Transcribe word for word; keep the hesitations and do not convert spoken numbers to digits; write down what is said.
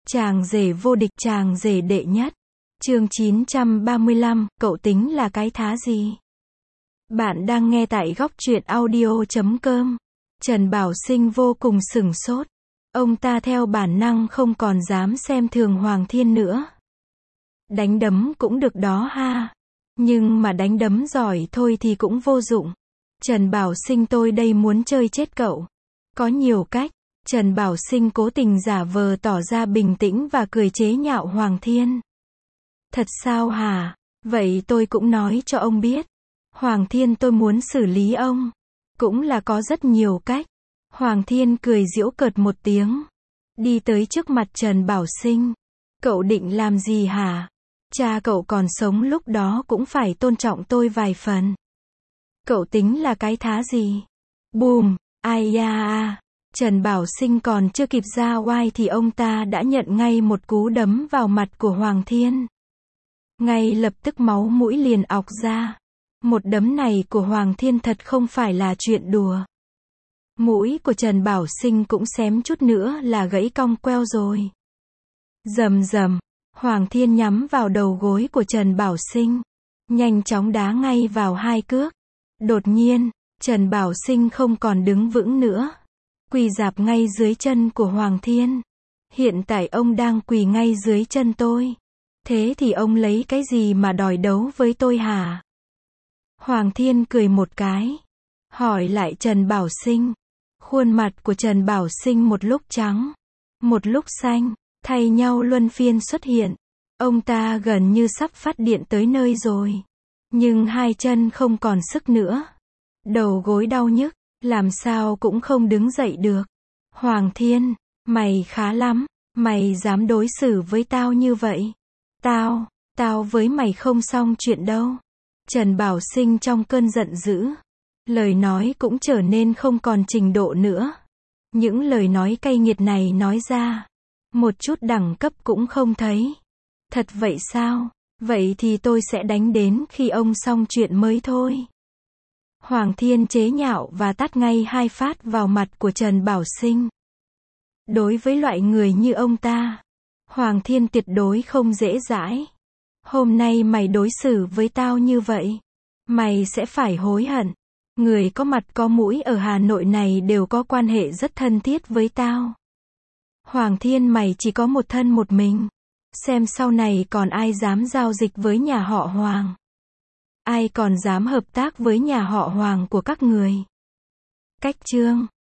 Chàng rể vô địch, chàng rể đệ nhất. Chương chín trăm ba mươi lăm, cậu tính là cái thá gì? Bạn đang nghe tại góc truyện audio chấm com. Trần Bảo Sinh vô cùng sửng sốt. Ông ta theo bản năng không còn dám xem thường Hoàng Thiên nữa. Đánh đấm cũng được đó ha. Nhưng mà đánh đấm giỏi thôi thì cũng vô dụng. Trần Bảo Sinh, tôi đây muốn chơi chết cậu. Có nhiều cách. Trần Bảo Sinh cố tình giả vờ tỏ ra bình tĩnh và cười chế nhạo Hoàng Thiên. Thật sao hả? Vậy tôi cũng nói cho ông biết. Hoàng Thiên, tôi muốn xử lý ông. Cũng là có rất nhiều cách. Hoàng Thiên cười giễu cợt một tiếng. Đi tới trước mặt Trần Bảo Sinh. Cậu định làm gì hả? Cha cậu còn sống lúc đó cũng phải tôn trọng tôi vài phần. Cậu tính là cái thá gì? Bùm, ai da à. Trần Bảo Sinh còn chưa kịp ra oai thì ông ta đã nhận ngay một cú đấm vào mặt của Hoàng Thiên. Ngay lập tức máu mũi liền ọc ra. Một đấm này của Hoàng Thiên thật không phải là chuyện đùa. Mũi của Trần Bảo Sinh cũng xém chút nữa là gãy cong queo rồi. Rầm rầm, Hoàng Thiên nhắm vào đầu gối của Trần Bảo Sinh. Nhanh chóng đá ngay vào hai cước. Đột nhiên, Trần Bảo Sinh không còn đứng vững nữa. Quỳ rạp ngay dưới chân của Hoàng Thiên. Hiện tại ông đang quỳ ngay dưới chân tôi. Thế thì ông lấy cái gì mà đòi đấu với tôi hả? Hoàng Thiên cười một cái. Hỏi lại Trần Bảo Sinh. Khuôn mặt của Trần Bảo Sinh một lúc trắng, một lúc xanh, thay nhau luân phiên xuất hiện. Ông ta gần như sắp phát điện tới nơi rồi. Nhưng hai chân không còn sức nữa. Đầu gối đau nhức, làm sao cũng không đứng dậy được. Hoàng Thiên, mày khá lắm, mày dám đối xử với tao như vậy. Tao, tao với mày không xong chuyện đâu. Trần Bảo Sinh trong cơn giận dữ. Lời nói cũng trở nên không còn trình độ nữa. Những lời nói cay nghiệt này nói ra, một chút đẳng cấp cũng không thấy. Thật vậy sao? Vậy thì tôi sẽ đánh đến khi ông xong chuyện mới thôi. Hoàng Thiên chế nhạo và tát ngay hai phát vào mặt của Trần Bảo Sinh. Đối với loại người như ông ta, Hoàng Thiên tuyệt đối không dễ dãi. Hôm nay mày đối xử với tao như vậy, mày sẽ phải hối hận. Người có mặt có mũi ở Hà Nội này đều có quan hệ rất thân thiết với tao. Hoàng Thiên, mày chỉ có một thân một mình. Xem sau này còn ai dám giao dịch với nhà họ Hoàng. Ai còn dám hợp tác với nhà họ Hoàng của các người. Cách chương